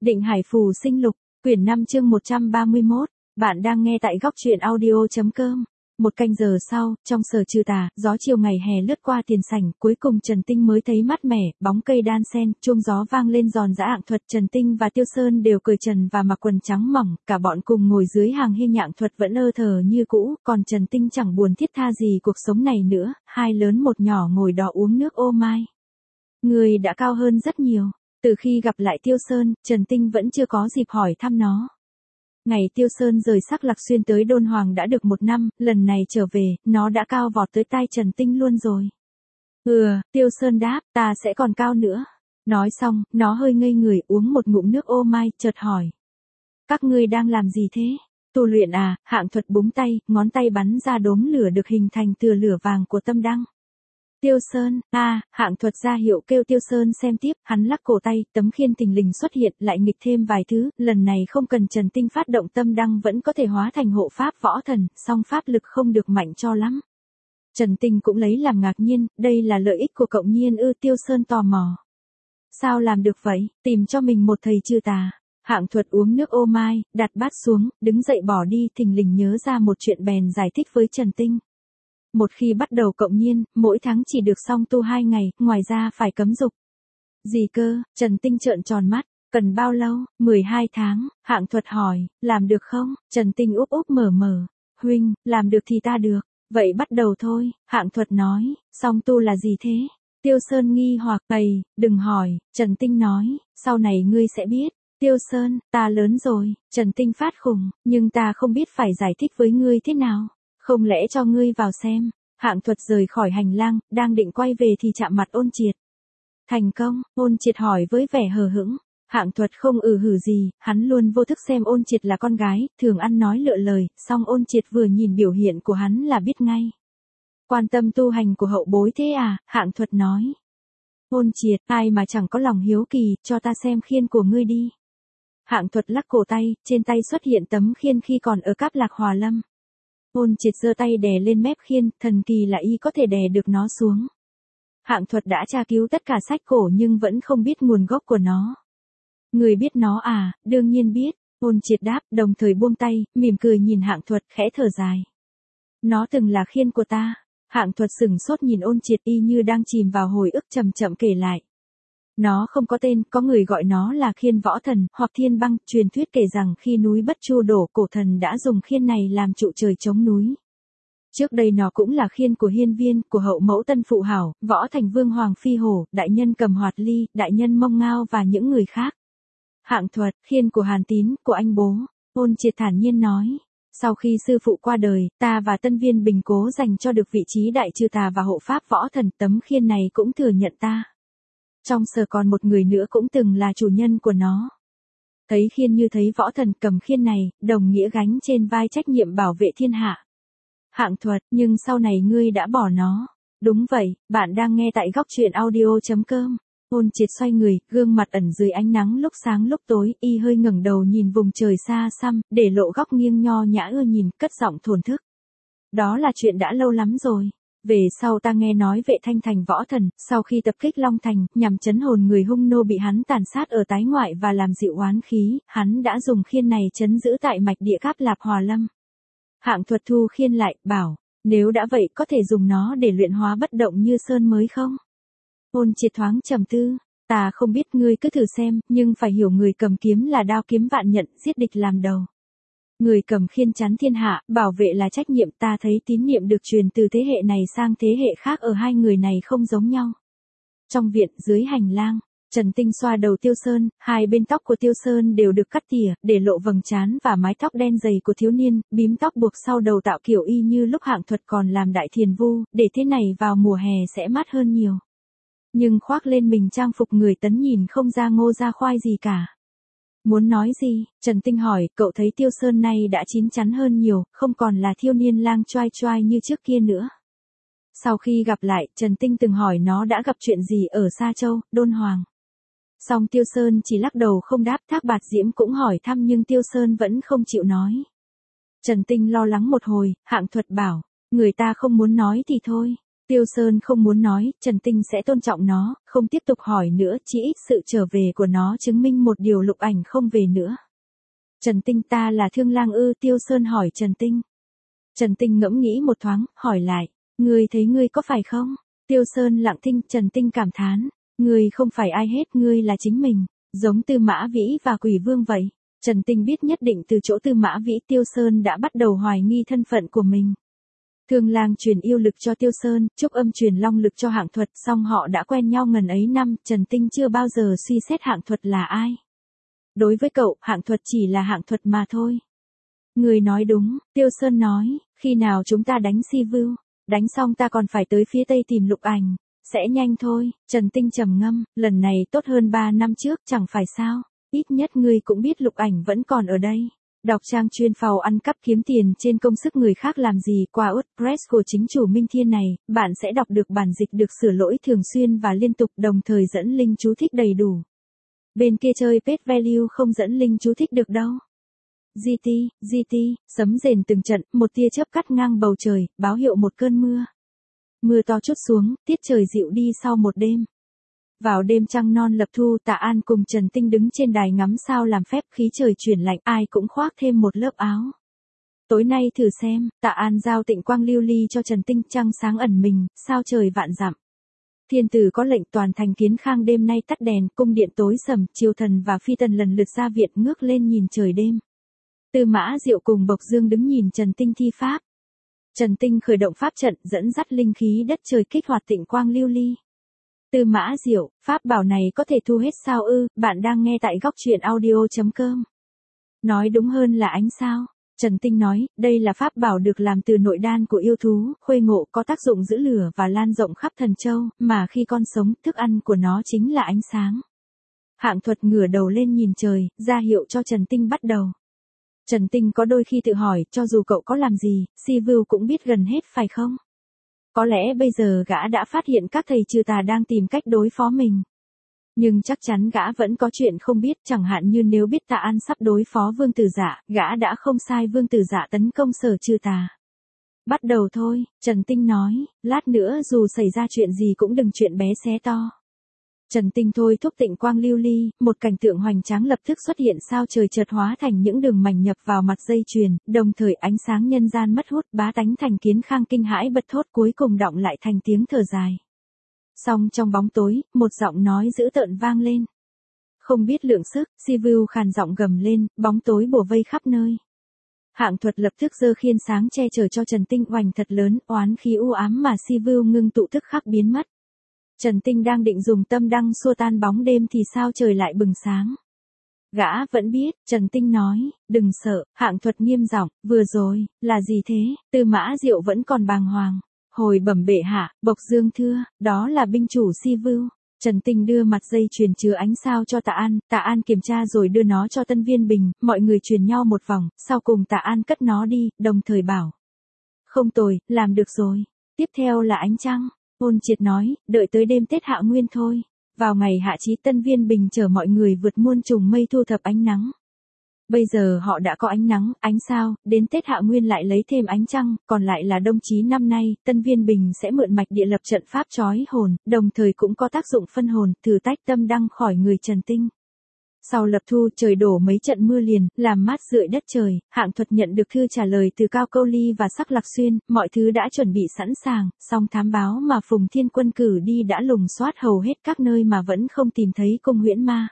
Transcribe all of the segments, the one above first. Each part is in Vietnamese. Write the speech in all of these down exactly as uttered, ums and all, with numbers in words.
Định Hải Phù Sinh Lục, quyển năm chương một trăm ba mươi mốt, bạn đang nghe tại góc truyện audio.com. Một canh giờ sau, trong Sở Trừ Tà, gió chiều ngày hè lướt qua tiền sảnh, cuối cùng Trần Tinh mới thấy mát mẻ, bóng cây đan sen, chuông gió vang lên giòn giã. Hạng Thuật, Trần Tinh và Tiêu Sơn đều cởi trần và mặc quần trắng mỏng, cả bọn cùng ngồi dưới hàng hiên. Hạng Thuật vẫn ơ thờ như cũ, còn Trần Tinh chẳng buồn thiết tha gì cuộc sống này nữa, hai lớn một nhỏ ngồi đó uống nước ô mai. Người đã cao hơn rất nhiều. Từ khi gặp lại Tiêu Sơn, Trần Tinh vẫn chưa có dịp hỏi thăm nó. Ngày Tiêu Sơn rời Sắc Lạc Xuyên tới Đôn Hoàng đã được một năm, lần này trở về, nó đã cao vọt tới tai Trần Tinh luôn rồi. Ừ, Tiêu Sơn đáp, ta sẽ còn cao nữa. Nói xong, nó hơi ngây người uống một ngụm nước ô mai, chợt hỏi. Các ngươi đang làm gì thế? Tu luyện à? Hạng Thuật búng tay, ngón tay bắn ra đốm lửa được hình thành từ lửa vàng của tâm đăng. Tiêu Sơn, a, à, Hạng Thuật ra hiệu kêu Tiêu Sơn xem tiếp, hắn lắc cổ tay, tấm khiên thình lình xuất hiện, lại nghịch thêm vài thứ, lần này không cần Trần Tinh phát động tâm đăng vẫn có thể hóa thành hộ pháp võ thần, song pháp lực không được mạnh cho lắm. Trần Tinh cũng lấy làm ngạc nhiên, đây là lợi ích của cộng nhiên ư? Tiêu Sơn tò mò. Sao làm được vậy? Tìm cho mình một thầy trừ tà. Hạng Thuật uống nước ô mai, đặt bát xuống, đứng dậy bỏ đi, thình lình nhớ ra một chuyện bèn giải thích với Trần Tinh. Một khi bắt đầu cộng nhiên, mỗi tháng chỉ được song tu hai ngày, ngoài ra phải cấm dục. Gì cơ? Trần Tinh trợn tròn mắt, cần bao lâu? mười hai tháng, Hạng Thuật hỏi, làm được không? Trần Tinh úp úp mở mở, huynh, làm được thì ta được, vậy bắt đầu thôi, Hạng Thuật nói, song tu là gì thế? Tiêu Sơn nghi hoặc, ầy, đừng hỏi, Trần Tinh nói, sau này ngươi sẽ biết. Tiêu Sơn, ta lớn rồi, Trần Tinh phát khùng, nhưng ta không biết phải giải thích với ngươi thế nào. Không lẽ cho ngươi vào xem? Hạng Thuật rời khỏi hành lang, đang định quay về thì chạm mặt Ôn Triệt. Thành công? Ôn Triệt hỏi với vẻ hờ hững. Hạng Thuật không ừ hử gì, hắn luôn vô thức xem Ôn Triệt là con gái, thường ăn nói lựa lời, song Ôn Triệt vừa nhìn biểu hiện của hắn là biết ngay. Quan tâm tu hành của hậu bối thế à? Hạng Thuật nói. Ôn Triệt, ai mà chẳng có lòng hiếu kỳ, cho ta xem khiên của ngươi đi. Hạng Thuật lắc cổ tay, trên tay xuất hiện tấm khiên khi còn ở Cáp Lạc Hòa Lâm. Ôn Triệt giơ tay đè lên mép khiên, thần kỳ là y có thể đè được nó xuống. Hạng Thuật đã tra cứu tất cả sách cổ nhưng vẫn không biết nguồn gốc của nó. Người biết nó à? Đương nhiên biết, Ôn Triệt đáp, đồng thời buông tay, mỉm cười nhìn Hạng Thuật, khẽ thở dài. Nó từng là khiên của ta. Hạng Thuật sửng sốt nhìn Ôn Triệt y như đang chìm vào hồi ức, chậm chậm kể lại. Nó không có tên, có người gọi nó là khiên võ thần, hoặc thiên băng, truyền thuyết kể rằng khi núi Bất Chu đổ, cổ thần đã dùng khiên này làm trụ trời chống núi. Trước đây nó cũng là khiên của hiên viên, của hậu mẫu Tân Phụ Hảo, võ thành vương Hoàng Phi Hổ, đại nhân Cầm Hoạt Ly, đại nhân Mông Ngao và những người khác. Hạng Thuật, khiên của Hàn Tín, của anh bố. Ôn Triệt thản nhiên nói. Sau khi sư phụ qua đời, ta và Tân Viên Bình cố dành cho được vị trí đại trừ tà và hộ pháp võ thần, tấm khiên này cũng thừa nhận ta. Trong Sở còn một người nữa cũng từng là chủ nhân của nó. Thấy khiên như thấy võ thần, cầm khiên này, đồng nghĩa gánh trên vai trách nhiệm bảo vệ thiên hạ. Hạng Thuật, nhưng sau này ngươi đã bỏ nó. Đúng vậy, bạn đang nghe tại góc truyện audio.com. Ôn Triệt xoay người, gương mặt ẩn dưới ánh nắng lúc sáng lúc tối, y hơi ngẩng đầu nhìn vùng trời xa xăm, để lộ góc nghiêng nho nhã ưa nhìn, cất giọng thổn thức. Đó là chuyện đã lâu lắm rồi. Về sau ta nghe nói Vệ Thanh thành võ thần, sau khi tập kích Long Thành, nhằm trấn hồn người hung nô bị hắn tàn sát ở tái ngoại và làm dịu oán khí, hắn đã dùng khiên này trấn giữ tại mạch địa Cáp Lạc Hòa Lâm. Hạng Thuật thu khiên lại, bảo, nếu đã vậy có thể dùng nó để luyện hóa bất động như sơn mới không? Ôn Triệt thoáng trầm tư, ta không biết, ngươi cứ thử xem, nhưng phải hiểu người cầm kiếm là đao kiếm vạn nhận, giết địch làm đầu. Người cầm khiên chắn thiên hạ, bảo vệ là trách nhiệm, ta thấy tín niệm được truyền từ thế hệ này sang thế hệ khác ở hai người này không giống nhau. Trong viện, dưới hành lang, Trần Tinh xoa đầu Tiêu Sơn, hai bên tóc của Tiêu Sơn đều được cắt tỉa, để lộ vầng trán và mái tóc đen dày của thiếu niên, bím tóc buộc sau đầu tạo kiểu y như lúc Hạng Thuật còn làm đại thiền vu, để thế này vào mùa hè sẽ mát hơn nhiều. Nhưng khoác lên mình trang phục người Tấn nhìn không ra ngô ra khoai gì cả. Muốn nói gì? Trần Tinh hỏi, cậu thấy Tiêu Sơn này đã chín chắn hơn nhiều, không còn là thiếu niên lang choai choai như trước kia nữa. Sau khi gặp lại, Trần Tinh từng hỏi nó đã gặp chuyện gì ở Sa Châu, Đôn Hoàng. Song Tiêu Sơn chỉ lắc đầu không đáp. Thác Bạt Diễm cũng hỏi thăm nhưng Tiêu Sơn vẫn không chịu nói. Trần Tinh lo lắng một hồi, Hạng Thuật bảo, người ta không muốn nói thì thôi. Tiêu Sơn không muốn nói, Trần Tinh sẽ tôn trọng nó, không tiếp tục hỏi nữa, chỉ ít sự trở về của nó chứng minh một điều Lục Ảnh không về nữa. Trần Tinh, ta là Thương Lang ư? Tiêu Sơn hỏi Trần Tinh. Trần Tinh ngẫm nghĩ một thoáng, hỏi lại, ngươi thấy ngươi có phải không? Tiêu Sơn lặng thinh, Trần Tinh cảm thán, ngươi không phải ai hết, ngươi là chính mình, giống Tư Mã Vĩ và Quỷ Vương vậy. Trần Tinh biết nhất định từ chỗ Tư Mã Vĩ, Tiêu Sơn đã bắt đầu hoài nghi thân phận của mình. Thương Lang truyền yêu lực cho Tiêu Sơn, Trúc Âm truyền long lực cho Hạng Thuật, song họ đã quen nhau ngần ấy năm, Trần Tinh chưa bao giờ suy xét Hạng Thuật là ai. Đối với cậu, Hạng Thuật chỉ là Hạng Thuật mà thôi. Người nói đúng, Tiêu Sơn nói, khi nào chúng ta đánh Si Vưu, đánh xong ta còn phải tới phía tây tìm Lục Ảnh, sẽ nhanh thôi. Trần Tinh trầm ngâm, lần này tốt hơn ba năm trước, chẳng phải sao, ít nhất ngươi cũng biết Lục Ảnh vẫn còn ở đây. Đọc trang chuyên phàu ăn cắp kiếm tiền trên công sức người khác làm gì qua WordPress của chính chủ Minh Thiên này, bạn sẽ đọc được bản dịch được sửa lỗi thường xuyên và liên tục, đồng thời dẫn link chú thích đầy đủ. Bên kia chơi page value không dẫn link chú thích được đâu. giê tê, giê tê, sấm rền từng trận, một tia chớp cắt ngang bầu trời, báo hiệu một cơn mưa. Mưa to trút xuống, tiết trời dịu đi sau một đêm. Vào đêm trăng non lập thu, Tạ An cùng Trần Tinh đứng trên đài ngắm sao làm phép, khí trời chuyển lạnh, ai cũng khoác thêm một lớp áo. Tối nay thử xem, Tạ An giao tịnh quang lưu ly cho Trần Tinh, trăng sáng ẩn mình, sao trời vạn dặm. Thiên tử có lệnh toàn thành Kiến Khang đêm nay tắt đèn, cung điện tối sầm, triều thần và phi tần lần lượt ra viện ngước lên nhìn trời đêm. Tư Mã Diệu cùng Bộc Dương đứng nhìn Trần Tinh thi pháp. Trần Tinh khởi động pháp trận, dẫn dắt linh khí đất trời kích hoạt tịnh quang lưu ly. Tư Mã Diệu, pháp bảo này có thể thu hết sao ư? Bạn đang nghe tại góc truyện audio chấm com. Nói đúng hơn là ánh sao. Trần Tinh nói, đây là pháp bảo được làm từ nội đan của yêu thú, khuê ngộ, có tác dụng giữ lửa và lan rộng khắp thần châu, mà khi con sống, thức ăn của nó chính là ánh sáng. Hạng Thuật ngửa đầu lên nhìn trời, ra hiệu cho Trần Tinh bắt đầu. Trần Tinh có đôi khi tự hỏi, cho dù cậu có làm gì, Si Vưu cũng biết gần hết phải không? Có lẽ bây giờ gã đã phát hiện các thầy trừ tà đang tìm cách đối phó mình. Nhưng chắc chắn gã vẫn có chuyện không biết, chẳng hạn như nếu biết Tạ An sắp đối phó Vương Tử Dạ, gã đã không sai Vương Tử Dạ tấn công Sở Trừ Tà. Bắt đầu thôi, Trần Tinh nói, lát nữa dù xảy ra chuyện gì cũng đừng chuyện bé xé to. Trần Tinh thôi thúc tịnh quang lưu ly, một cảnh tượng hoành tráng lập tức xuất hiện, sao trời chợt hóa thành những đường mảnh nhập vào mặt dây chuyền, đồng thời ánh sáng nhân gian mất hút, bá tánh thành Kiến Khang kinh hãi bật thốt, cuối cùng đọng lại thành tiếng thở dài. Song trong bóng tối, một giọng nói dữ tợn vang lên. Không biết lượng sức, Si Vưu khàn giọng gầm lên, bóng tối bủa vây khắp nơi. Hạng Thuật lập tức giơ khiên sáng che chở cho Trần Tinh, oành thật lớn, oán khí u ám mà Si Vưu ngưng tụ tức khắc biến mất. Trần Tinh đang định dùng tâm đăng xua tan bóng đêm thì sao trời lại bừng sáng. Gã vẫn biết, Trần Tinh nói, đừng sợ. Hạng Thuật nghiêm giọng, vừa rồi, là gì thế? Tư Mã Diệu vẫn còn bàng hoàng. Hồi bẩm bệ hạ, Bộc Dương thưa, đó là binh chủ Si Vưu. Trần Tinh đưa mặt dây chuyền chứa ánh sao cho Tạ An, Tạ An kiểm tra rồi đưa nó cho Tân Viên Bình, mọi người truyền nhau một vòng, sau cùng Tạ An cất nó đi, đồng thời bảo. Không tồi, làm được rồi. Tiếp theo là ánh trăng. Ôn Triệt nói, đợi tới đêm Tết Hạ Nguyên thôi. Vào ngày hạ chí, Tân Viên Bình chở mọi người vượt muôn trùng mây thu thập ánh nắng. Bây giờ họ đã có ánh nắng, ánh sao, đến Tết Hạ Nguyên lại lấy thêm ánh trăng, còn lại là đông chí năm nay, Tân Viên Bình sẽ mượn mạch địa lập trận pháp trói hồn, đồng thời cũng có tác dụng phân hồn, thử tách tâm đăng khỏi người Trần Tinh. Sau lập thu, trời đổ mấy trận mưa liền, làm mát rượi đất trời. Hạng Thuật nhận được thư trả lời từ Cao Câu Ly và Sắc Lạc Xuyên, mọi thứ đã chuẩn bị sẵn sàng, song thám báo mà Phùng Thiên Quân cử đi đã lùng soát hầu hết các nơi mà vẫn không tìm thấy cung huyễn ma.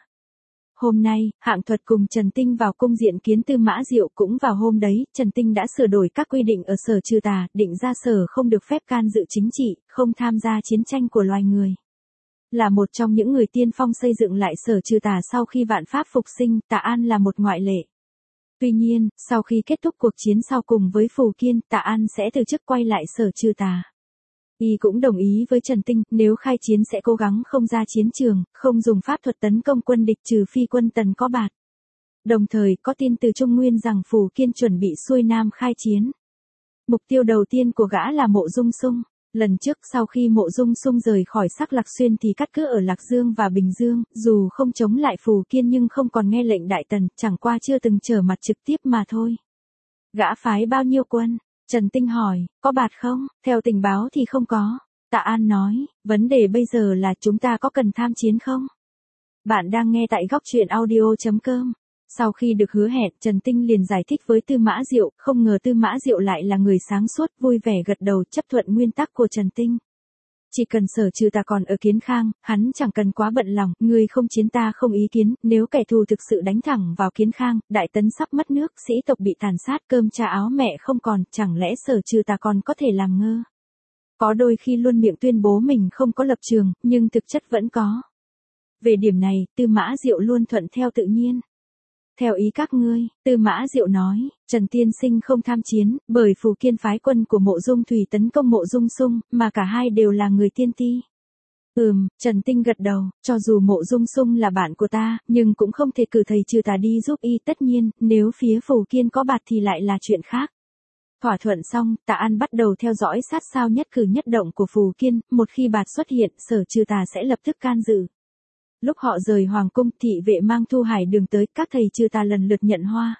Hôm nay, Hạng Thuật cùng Trần Tinh vào cung diện kiến Tư Mã Diệu, cũng vào hôm đấy, Trần Tinh đã sửa đổi các quy định ở Sở Trừ Tà, định ra Sở không được phép can dự chính trị, không tham gia chiến tranh của loài người. Là một trong những người tiên phong xây dựng lại Sở Trừ Tà sau khi vạn pháp phục sinh, Tạ An là một ngoại lệ. Tuy nhiên, sau khi kết thúc cuộc chiến sau cùng với Phù Kiên, Tạ An sẽ từ chức quay lại Sở Trừ Tà. Y cũng đồng ý với Trần Tinh, nếu khai chiến sẽ cố gắng không ra chiến trường, không dùng pháp thuật tấn công quân địch trừ phi quân Tần có bạt. Đồng thời, có tin từ Trung Nguyên rằng Phù Kiên chuẩn bị xuôi Nam khai chiến. Mục tiêu đầu tiên của gã là Mộ Dung Sung. Lần trước sau khi Mộ Dung Sung rời khỏi Sắc Lạc Xuyên thì cắt cứ ở Lạc Dương và Bình Dương, dù không chống lại Phù Kiên nhưng không còn nghe lệnh Đại Tần, chẳng qua chưa từng trở mặt trực tiếp mà thôi. Gã phái bao nhiêu quân? Trần Tinh hỏi, có bạt không? Theo tình báo thì không có. Tạ An nói, vấn đề bây giờ là chúng ta có cần tham chiến không? Bạn đang nghe tại góc truyện audio.com. Sau khi được hứa hẹn, Trần Tinh liền giải thích với Tư Mã Diệu, không ngờ Tư Mã Diệu lại là người sáng suốt, vui vẻ gật đầu chấp thuận nguyên tắc của Trần Tinh. Chỉ cần Sở Trừ Tà còn ở Kiến Khang, hắn chẳng cần quá bận lòng, người không chiến ta không ý kiến, nếu kẻ thù thực sự đánh thẳng vào Kiến Khang, Đại Tấn sắp mất nước, sĩ tộc bị tàn sát, cơm cha áo mẹ không còn, chẳng lẽ Sở Trừ Tà còn có thể làm ngơ? Có đôi khi luôn miệng tuyên bố mình không có lập trường, nhưng thực chất vẫn có. Về điểm này, Tư Mã Diệu luôn thuận theo tự nhiên. Theo ý các ngươi, Tư Mã Diệu nói, Trần Tiên Sinh không tham chiến, bởi Phù Kiên phái quân của Mộ Dung Thủy tấn công Mộ Dung Sung, mà cả hai đều là người tiên ti. Ừm, Trần Tinh gật đầu, cho dù Mộ Dung Sung là bạn của ta, nhưng cũng không thể cử thầy Trừ Tà đi giúp y, tất nhiên, nếu phía Phù Kiên có bạt thì lại là chuyện khác. Thỏa thuận xong, Tạ An bắt đầu theo dõi sát sao nhất cử nhất động của Phù Kiên, một khi bạt xuất hiện, Sở Trừ Tà sẽ lập tức can dự. Lúc họ rời Hoàng cung, thị vệ mang Thu Hải Đường tới, các thầy Trừ Tà lần lượt nhận hoa.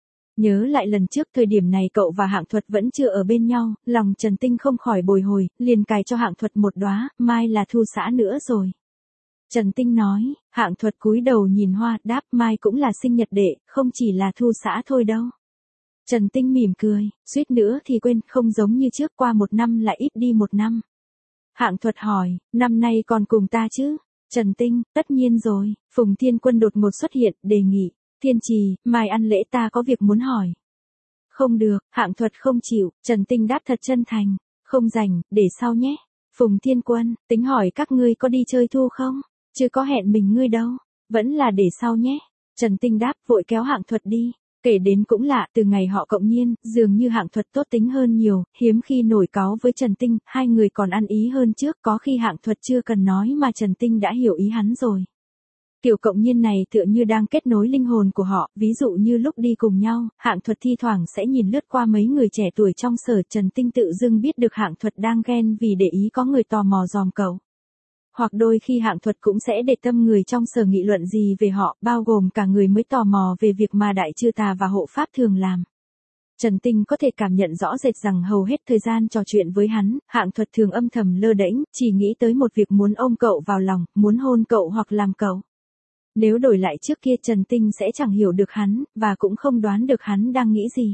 Nhớ lại lần trước thời điểm này cậu và Hạng Thuật vẫn chưa ở bên nhau, lòng Trần Tinh không khỏi bồi hồi, liền cài cho Hạng Thuật một đóa, mai là Thu xã nữa rồi. Trần Tinh nói, Hạng Thuật cúi đầu nhìn hoa, đáp mai cũng là sinh nhật đệ, không chỉ là Thu xã thôi đâu. Trần Tinh mỉm cười, suýt nữa thì quên, không giống như trước, qua một năm lại ít đi một năm. Hạng Thuật hỏi, năm nay còn cùng ta chứ? Trần Tinh, tất nhiên rồi. Phùng Thiên Quân đột ngột xuất hiện, đề nghị, Thiên Trì, mai ăn lễ ta có việc muốn hỏi. Không được, Hạng Thuật không chịu, Trần Tinh đáp thật chân thành, không rảnh, để sau nhé. Phùng Thiên Quân, tính hỏi các ngươi có đi chơi thu không? Chưa có hẹn mình ngươi đâu, vẫn là để sau nhé. Trần Tinh đáp, vội kéo Hạng Thuật đi. Kể đến cũng lạ, từ ngày họ cộng nhiên, dường như Hạng Thuật tốt tính hơn nhiều, hiếm khi nổi cáu với Trần Tinh, hai người còn ăn ý hơn trước, có khi Hạng Thuật chưa cần nói mà Trần Tinh đã hiểu ý hắn rồi. Kiểu cộng nhiên này tựa như đang kết nối linh hồn của họ, ví dụ như lúc đi cùng nhau, Hạng Thuật thi thoảng sẽ nhìn lướt qua mấy người trẻ tuổi trong Sở, Trần Tinh tự dưng biết được Hạng Thuật đang ghen vì để ý có người tò mò dòm cậu. Hoặc đôi khi Hạng Thuật cũng sẽ để tâm người trong Sở nghị luận gì về họ, bao gồm cả người mới tò mò về việc mà Đại Trừ Tà và hộ pháp thường làm. Trần Tinh có thể cảm nhận rõ rệt rằng hầu hết thời gian trò chuyện với hắn, Hạng Thuật thường âm thầm lơ đễnh, chỉ nghĩ tới một việc muốn ôm cậu vào lòng, muốn hôn cậu hoặc làm cậu. Nếu đổi lại trước kia Trần Tinh sẽ chẳng hiểu được hắn, và cũng không đoán được hắn đang nghĩ gì.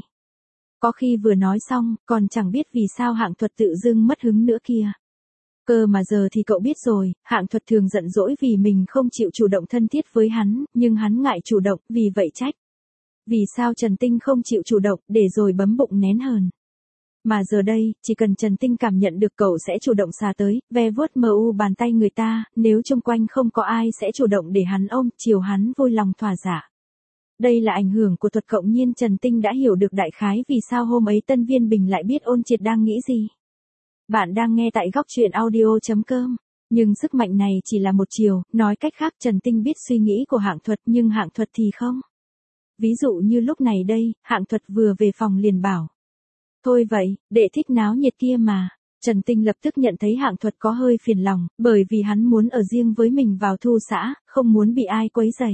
Có khi vừa nói xong, còn chẳng biết vì sao Hạng Thuật tự dưng mất hứng nữa kia. Cơ mà giờ thì cậu biết rồi, Hạng Thuật thường giận dỗi vì mình không chịu chủ động thân thiết với hắn, nhưng hắn ngại chủ động, vì vậy trách. Vì sao Trần Tinh không chịu chủ động, để rồi bấm bụng nén hờn. Mà giờ đây, chỉ cần Trần Tinh cảm nhận được cậu sẽ chủ động xà tới, ve vuốt mờ u bàn tay người ta, nếu xung quanh không có ai sẽ chủ động để hắn ôm, chiều hắn vui lòng thỏa dạ. Đây là ảnh hưởng của thuật cộng nhiên. Trần Tinh đã hiểu được đại khái vì sao hôm ấy Tân Viên Bình lại biết Ôn Triệt đang nghĩ gì. Bạn đang nghe tại góc truyện audio.com. Nhưng sức mạnh này chỉ là một chiều, nói cách khác Trần Tinh biết suy nghĩ của Hạng Thuật nhưng Hạng Thuật thì không. Ví dụ như lúc này đây, Hạng Thuật vừa về phòng liền bảo. Thôi vậy, đệ thích náo nhiệt kia mà. Trần Tinh lập tức nhận thấy Hạng Thuật có hơi phiền lòng, bởi vì hắn muốn ở riêng với mình vào Thu xã, không muốn bị ai quấy rầy.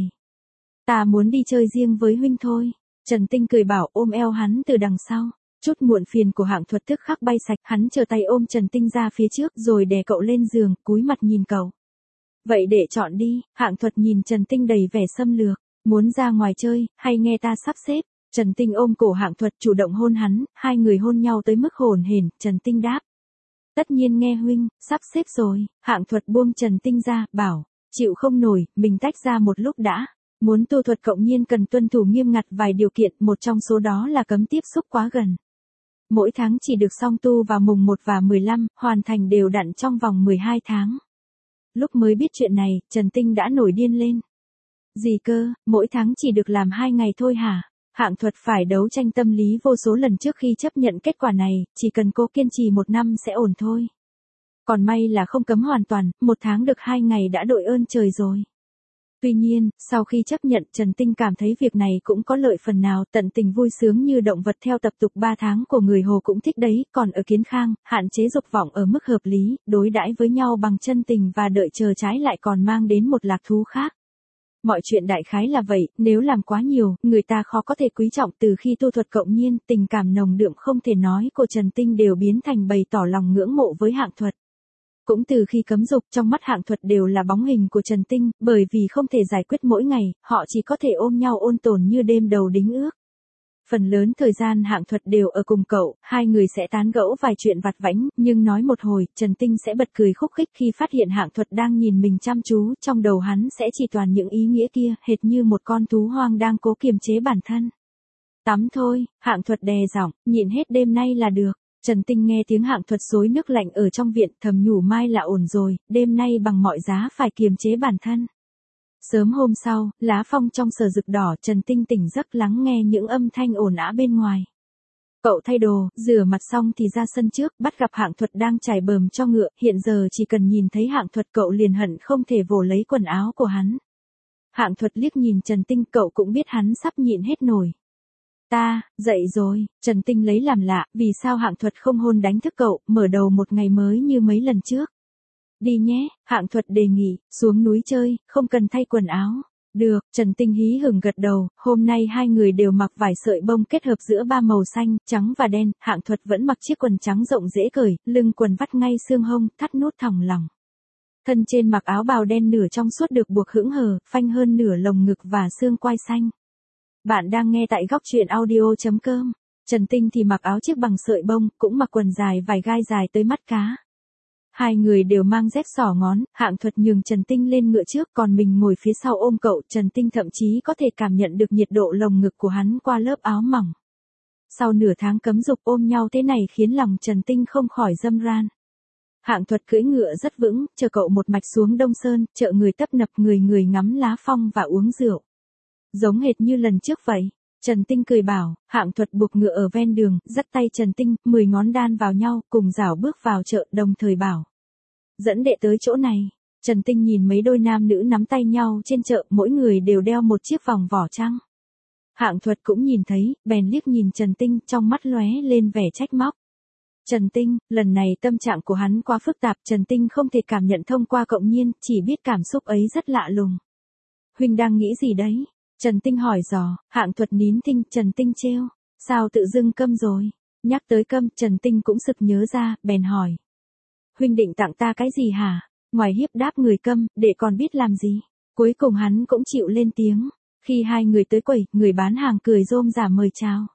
Ta muốn đi chơi riêng với huynh thôi. Trần Tinh cười bảo, ôm eo hắn từ đằng sau. Chút muộn phiền của Hạng Thuật tức khắc bay sạch, hắn chờ tay ôm Trần Tinh ra phía trước rồi đè cậu lên giường, cúi mặt nhìn cậu. Vậy để chọn đi. Hạng Thuật nhìn Trần Tinh đầy vẻ xâm lược, muốn ra ngoài chơi, hay nghe ta sắp xếp. Trần Tinh ôm cổ Hạng Thuật chủ động hôn hắn, hai người hôn nhau tới mức hổn hển. Trần Tinh đáp. Tất nhiên nghe huynh, sắp xếp rồi. Hạng Thuật buông Trần Tinh ra, bảo, chịu không nổi, mình tách ra một lúc đã. Muốn tu thuật cộng nhiên cần tuân thủ nghiêm ngặt vài điều kiện, một trong số đó là cấm tiếp xúc quá gần. Mỗi tháng chỉ được song tu vào mùng một và mười lăm, hoàn thành đều đặn trong vòng mười hai tháng. Lúc mới biết chuyện này, Trần Tinh đã nổi điên lên. Gì cơ, mỗi tháng chỉ được làm hai ngày thôi hả? Hạng Thuật phải đấu tranh tâm lý vô số lần trước khi chấp nhận kết quả này, chỉ cần cô kiên trì một năm sẽ ổn thôi. Còn may là không cấm hoàn toàn, một tháng được hai ngày đã đội ơn trời rồi. Tuy nhiên, sau khi chấp nhận, Trần Tinh cảm thấy việc này cũng có lợi phần nào, tận tình vui sướng như động vật theo tập tục ba tháng của người Hồ cũng thích đấy, còn ở Kiến Khang, hạn chế dục vọng ở mức hợp lý, đối đãi với nhau bằng chân tình và đợi chờ trái lại còn mang đến một lạc thú khác. Mọi chuyện đại khái là vậy, nếu làm quá nhiều, người ta khó có thể quý trọng. Từ khi tu thuật cộng nhiên, tình cảm nồng đượm không thể nói của Trần Tinh đều biến thành bày tỏ lòng ngưỡng mộ với Hạng Thuật. Cũng từ khi cấm dục, trong mắt Hạng Thuật đều là bóng hình của Trần Tinh, bởi vì không thể giải quyết mỗi ngày, họ chỉ có thể ôm nhau ôn tồn như đêm đầu đính ước. Phần lớn thời gian Hạng Thuật đều ở cùng cậu, hai người sẽ tán gẫu vài chuyện vặt vãnh, nhưng nói một hồi, Trần Tinh sẽ bật cười khúc khích khi phát hiện Hạng Thuật đang nhìn mình chăm chú, trong đầu hắn sẽ chỉ toàn những ý nghĩa kia, hệt như một con thú hoang đang cố kiềm chế bản thân. Tắm thôi, Hạng Thuật đè giọng, nhịn hết đêm nay là được. Trần Tinh nghe tiếng Hạng Thuật xối nước lạnh ở trong viện, thầm nhủ mai là ổn rồi, đêm nay bằng mọi giá phải kiềm chế bản thân. Sớm hôm sau, lá phong trong sở rực đỏ, Trần Tinh tỉnh giấc lắng nghe những âm thanh ồn ào bên ngoài. Cậu thay đồ, rửa mặt xong thì ra sân trước, bắt gặp Hạng Thuật đang trải bờm cho ngựa, hiện giờ chỉ cần nhìn thấy Hạng Thuật cậu liền hận không thể vồ lấy quần áo của hắn. Hạng Thuật liếc nhìn Trần Tinh, cậu cũng biết hắn sắp nhịn hết nổi. Ta, dậy rồi, Trần Tinh lấy làm lạ, vì sao Hạng Thuật không hôn đánh thức cậu, mở đầu một ngày mới như mấy lần trước. Đi nhé, Hạng Thuật đề nghị, xuống núi chơi, không cần thay quần áo. Được, Trần Tinh hí hửng gật đầu, hôm nay hai người đều mặc vải sợi bông kết hợp giữa ba màu xanh, trắng và đen, Hạng Thuật vẫn mặc chiếc quần trắng rộng dễ cởi, lưng quần vắt ngay xương hông, thắt nút thòng lòng. Thân trên mặc áo bào đen nửa trong suốt được buộc hững hờ, phanh hơn nửa lồng ngực và xương quai xanh. Bạn đang nghe tại góc truyện audio chấm com. Trần Tinh thì mặc áo chiếc bằng sợi bông, cũng mặc quần dài vài gai dài tới mắt cá. Hai người đều mang dép xỏ ngón, Hạng Thuật nhường Trần Tinh lên ngựa trước, còn mình ngồi phía sau ôm cậu, Trần Tinh thậm chí có thể cảm nhận được nhiệt độ lồng ngực của hắn qua lớp áo mỏng. Sau nửa tháng cấm dục ôm nhau thế này khiến lòng Trần Tinh không khỏi râm ran. Hạng Thuật cưỡi ngựa rất vững, chờ cậu một mạch xuống Đông Sơn, chợ người tấp nập, người người ngắm lá phong và uống rượu. Giống hệt như lần trước vậy. Trần Tinh cười bảo, Hạng Thuật buộc ngựa ở ven đường, dắt tay Trần Tinh, mười ngón đan vào nhau, cùng rảo bước vào chợ, đồng thời bảo. Dẫn đệ tới chỗ này. Trần Tinh nhìn mấy đôi nam nữ nắm tay nhau trên chợ, mỗi người đều đeo một chiếc vòng vỏ trăng. Hạng Thuật cũng nhìn thấy, bèn liếc nhìn Trần Tinh, trong mắt lóe lên vẻ trách móc. Trần Tinh, lần này tâm trạng của hắn quá phức tạp, Trần Tinh không thể cảm nhận thông qua Cộng Nhiên, chỉ biết cảm xúc ấy rất lạ lùng. Huynh đang nghĩ gì đấy? Trần Tinh hỏi dò, Hạng Thuật nín thinh, Trần Tinh trêu, sao tự dưng câm rồi? Nhắc tới câm, Trần Tinh cũng sực nhớ ra, bèn hỏi. Huynh định tặng ta cái gì hả? Ngoài hiếp đáp người câm, để còn biết làm gì? Cuối cùng hắn cũng chịu lên tiếng. Khi hai người tới quầy, người bán hàng cười rôm rả mời chào.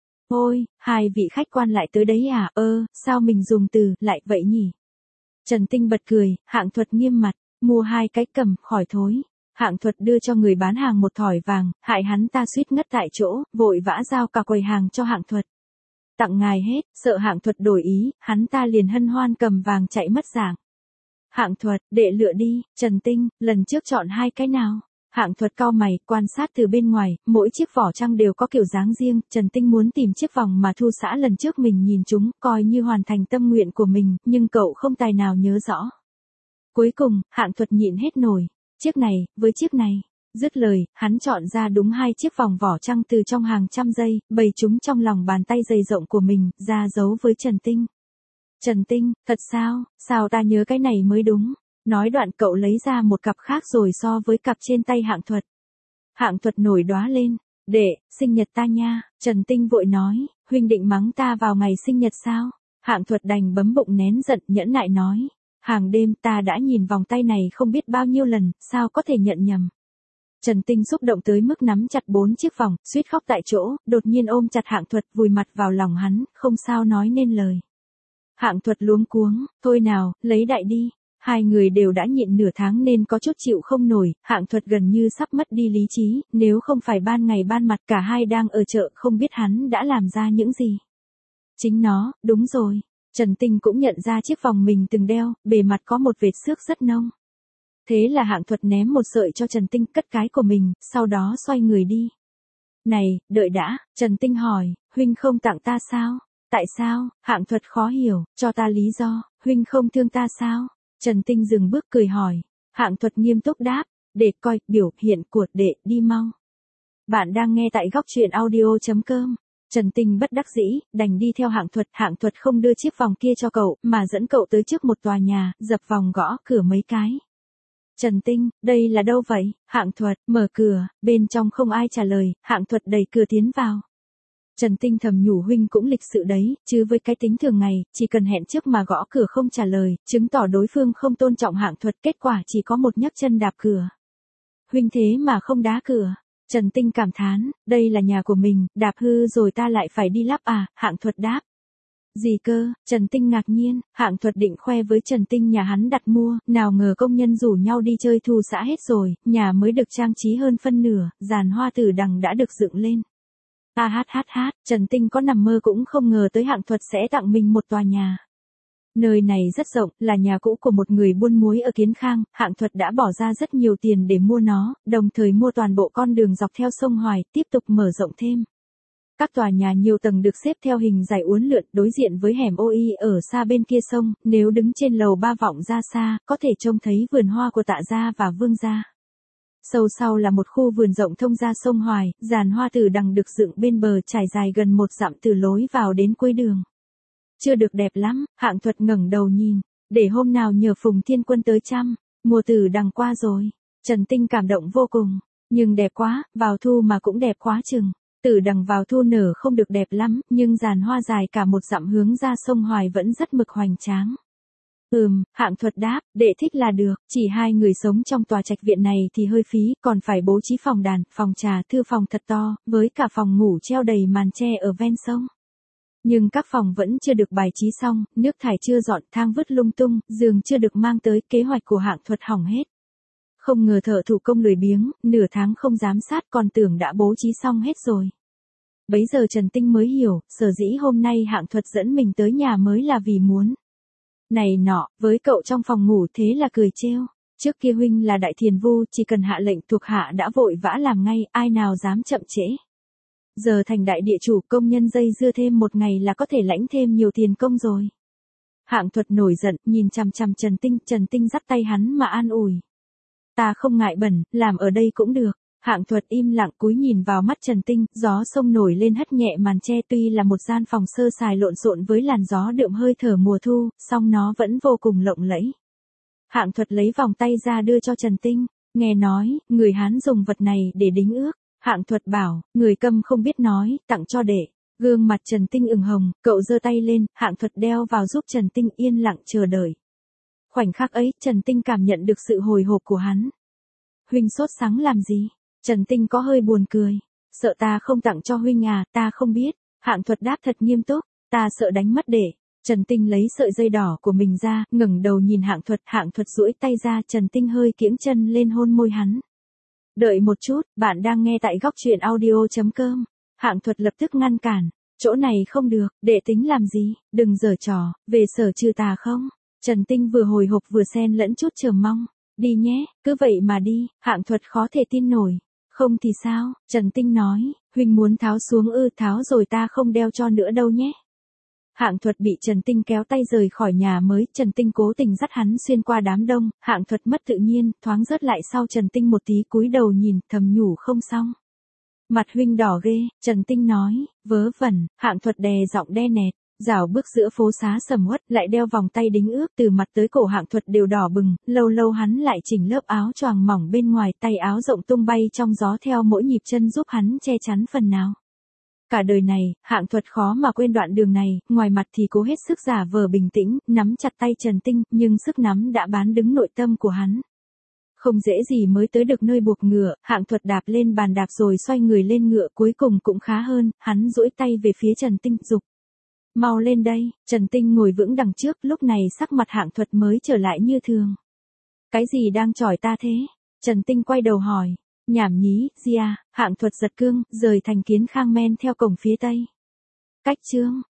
Ôi, hai vị khách quan lại tới đấy à? Ơ, sao mình dùng từ, lại vậy nhỉ? Trần Tinh bật cười, Hạng Thuật nghiêm mặt, mua hai cái cầm, khỏi thối. Hạng Thuật đưa cho người bán hàng một thỏi vàng, hại hắn ta suýt ngất tại chỗ, vội vã giao cả quầy hàng cho Hạng Thuật. Tặng ngài hết, sợ Hạng Thuật đổi ý, hắn ta liền hân hoan cầm vàng chạy mất dạng. Hạng Thuật, đệ lựa đi, Trần Tinh, lần trước chọn hai cái nào? Hạng Thuật cau mày, quan sát từ bên ngoài, mỗi chiếc vỏ trăng đều có kiểu dáng riêng, Trần Tinh muốn tìm chiếc vòng mà Thu Xã lần trước mình nhìn chúng, coi như hoàn thành tâm nguyện của mình, nhưng cậu không tài nào nhớ rõ. Cuối cùng, Hạng Thuật nhịn hết nổi. Chiếc này, với chiếc này. Dứt lời, hắn chọn ra đúng hai chiếc vòng vỏ trăng từ trong hàng trăm dây, bày chúng trong lòng bàn tay dày rộng của mình, ra giấu với Trần Tinh. Trần Tinh, thật sao, sao ta nhớ cái này mới đúng. Nói đoạn cậu lấy ra một cặp khác rồi so với cặp trên tay Hạng Thuật. Hạng Thuật nổi đóa lên, đệ, sinh nhật ta nha, Trần Tinh vội nói, huynh định mắng ta vào ngày sinh nhật sao? Hạng Thuật đành bấm bụng nén giận, nhẫn nại nói. Hàng đêm ta đã nhìn vòng tay này không biết bao nhiêu lần, sao có thể nhận nhầm. Trần Tinh xúc động tới mức nắm chặt bốn chiếc vòng, suýt khóc tại chỗ, đột nhiên ôm chặt Hạng Thuật, vùi mặt vào lòng hắn, không sao nói nên lời. Hạng Thuật luống cuống, thôi nào, lấy đại đi. Hai người đều đã nhịn nửa tháng nên có chút chịu không nổi, Hạng Thuật gần như sắp mất đi lý trí, nếu không phải ban ngày ban mặt cả hai đang ở chợ không biết hắn đã làm ra những gì. Chính nó, đúng rồi. Trần Tinh cũng nhận ra chiếc vòng mình từng đeo, bề mặt có một vệt xước rất nông. Thế là Hạng Thuật ném một sợi cho Trần Tinh, cất cái của mình, sau đó xoay người đi. Này, đợi đã, Trần Tinh hỏi, huynh không tặng ta sao? Tại sao? Hạng Thuật khó hiểu, cho ta lý do, huynh không thương ta sao? Trần Tinh dừng bước cười hỏi. Hạng Thuật nghiêm túc đáp, để coi, biểu hiện của đệ, đi mau. Bạn đang nghe tại góc truyện audio chấm com. Trần Tinh bất đắc dĩ, đành đi theo Hạng Thuật, Hạng Thuật không đưa chiếc vòng kia cho cậu, mà dẫn cậu tới trước một tòa nhà, dập vòng gõ cửa mấy cái. Trần Tinh, đây là đâu vậy? Hạng Thuật, mở cửa, bên trong không ai trả lời, Hạng Thuật đẩy cửa tiến vào. Trần Tinh thầm nhủ huynh cũng lịch sự đấy, chứ với cái tính thường ngày, chỉ cần hẹn trước mà gõ cửa không trả lời, chứng tỏ đối phương không tôn trọng Hạng Thuật, kết quả chỉ có một nhấc chân đạp cửa. Huynh thế mà không đá cửa. Trần Tinh cảm thán, đây là nhà của mình, đạp hư rồi ta lại phải đi lắp à, Hạng Thuật đáp. Gì cơ, Trần Tinh ngạc nhiên, Hạng Thuật định khoe với Trần Tinh nhà hắn đặt mua, nào ngờ công nhân rủ nhau đi chơi thu xã hết rồi, nhà mới được trang trí hơn phân nửa, giàn hoa tử đằng đã được dựng lên. A hát hát hát, Trần Tinh có nằm mơ cũng không ngờ tới Hạng Thuật sẽ tặng mình một tòa nhà. Nơi này rất rộng, là nhà cũ của một người buôn muối ở Kiến Khang, Hạng Thuật đã bỏ ra rất nhiều tiền để mua nó, đồng thời mua toàn bộ con đường dọc theo sông Hoài, tiếp tục mở rộng thêm. Các tòa nhà nhiều tầng được xếp theo hình dải uốn lượn đối diện với hẻm ô y ở xa bên kia sông, nếu đứng trên lầu ba vọng ra xa, có thể trông thấy vườn hoa của Tạ gia và Vương gia. Sâu sau là một khu vườn rộng thông ra sông Hoài, giàn hoa tử đằng được dựng bên bờ trải dài gần một dặm từ lối vào đến cuối đường. Chưa được đẹp lắm, Hạng Thuật ngẩng đầu nhìn, để hôm nào nhờ Phùng Thiên Quân tới chăm, mùa tử đằng qua rồi. Trần Tinh cảm động vô cùng, nhưng đẹp quá, vào thu mà cũng đẹp quá chừng. Tử đằng vào thu nở không được đẹp lắm, nhưng giàn hoa dài cả một dặm hướng ra sông Hoài vẫn rất mực hoành tráng. Ừm, Hạng Thuật đáp, đệ thích là được, chỉ hai người sống trong tòa trạch viện này thì hơi phí, còn phải bố trí phòng đàn, phòng trà, thư phòng thật to, với cả phòng ngủ treo đầy màn tre ở ven sông. Nhưng các phòng vẫn chưa được bài trí xong, nước thải chưa dọn, thang vứt lung tung, giường chưa được mang tới, kế hoạch của Hạng Thuật hỏng hết. Không ngờ thợ thủ công lười biếng, nửa tháng không giám sát còn tưởng đã bố trí xong hết rồi. Bấy giờ Trần Tinh mới hiểu, sở dĩ hôm nay Hạng Thuật dẫn mình tới nhà mới là vì muốn này nọ, với cậu trong phòng ngủ, thế là cười trêu. Trước kia huynh là đại thiền vu, chỉ cần hạ lệnh thuộc hạ đã vội vã làm ngay, ai nào dám chậm trễ. Giờ thành đại địa chủ, công nhân dây dưa thêm một ngày là có thể lãnh thêm nhiều tiền công rồi. Hạng Thuật nổi giận, nhìn chằm chằm Trần Tinh, Trần Tinh dắt tay hắn mà an ủi. Ta không ngại bẩn, làm ở đây cũng được. Hạng Thuật im lặng cúi nhìn vào mắt Trần Tinh, gió sông nổi lên hất nhẹ màn tre, tuy là một gian phòng sơ sài lộn xộn với làn gió đượm hơi thở mùa thu, song nó vẫn vô cùng lộng lẫy. Hạng Thuật lấy vòng tay ra đưa cho Trần Tinh, nghe nói, người Hán dùng vật này để đính ước. Hạng Thuật bảo, người câm không biết nói, tặng cho đệ. Gương mặt Trần Tinh ửng hồng, cậu giơ tay lên, Hạng Thuật đeo vào giúp Trần Tinh yên lặng chờ đợi. Khoảnh khắc ấy, Trần Tinh cảm nhận được sự hồi hộp của hắn. Huynh sốt sắng làm gì? Trần Tinh có hơi buồn cười. Sợ ta không tặng cho huynh à, ta không biết. Hạng Thuật đáp thật nghiêm túc, ta sợ đánh mất đệ. Trần Tinh lấy sợi dây đỏ của mình ra, ngẩng đầu nhìn Hạng Thuật, Hạng Thuật duỗi tay ra, Trần Tinh hơi kiễng chân lên hôn môi hắn. Đợi một chút, bạn đang nghe tại góc truyện audio chấm com. Hạng Thuật lập tức ngăn cản, chỗ này không được, đệ tính làm gì, đừng giở trò, về Sở Trừ Tà không? Trần Tinh vừa hồi hộp vừa xen lẫn chút chờ mong. Đi nhé, cứ vậy mà đi, Hạng Thuật khó thể tin nổi. Không thì sao, Trần Tinh nói, huynh muốn tháo xuống ư, tháo rồi ta không đeo cho nữa đâu nhé. Hạng Thuật bị Trần Tinh kéo tay rời khỏi nhà mới, Trần Tinh cố tình dắt hắn xuyên qua đám đông, Hạng Thuật mất tự nhiên, thoáng rớt lại sau Trần Tinh một tí, cúi đầu nhìn, thầm nhủ không xong. Mặt huynh đỏ ghê, Trần Tinh nói, vớ vẩn, Hạng Thuật đè giọng đe nẹt, rảo bước giữa phố xá sầm uất, lại đeo vòng tay đính ước, từ mặt tới cổ Hạng Thuật đều đỏ bừng, lâu lâu hắn lại chỉnh lớp áo choàng mỏng bên ngoài, tay áo rộng tung bay trong gió theo mỗi nhịp chân giúp hắn che chắn phần nào. Cả đời này, Hạng Thuật khó mà quên đoạn đường này, ngoài mặt thì cố hết sức giả vờ bình tĩnh, nắm chặt tay Trần Tinh, nhưng sức nắm đã bán đứng nội tâm của hắn. Không dễ gì mới tới được nơi buộc ngựa, Hạng Thuật đạp lên bàn đạp rồi xoay người lên ngựa, cuối cùng cũng khá hơn, hắn duỗi tay về phía Trần Tinh, giục. Mau lên đây, Trần Tinh ngồi vững đằng trước, lúc này sắc mặt Hạng Thuật mới trở lại như thường. Cái gì đang chỏi ta thế? Trần Tinh quay đầu hỏi. Nhảm nhí, gì à? Hạng Thuật giật cương, rời thành Kiến Khang men theo cổng phía tây. Cách chương.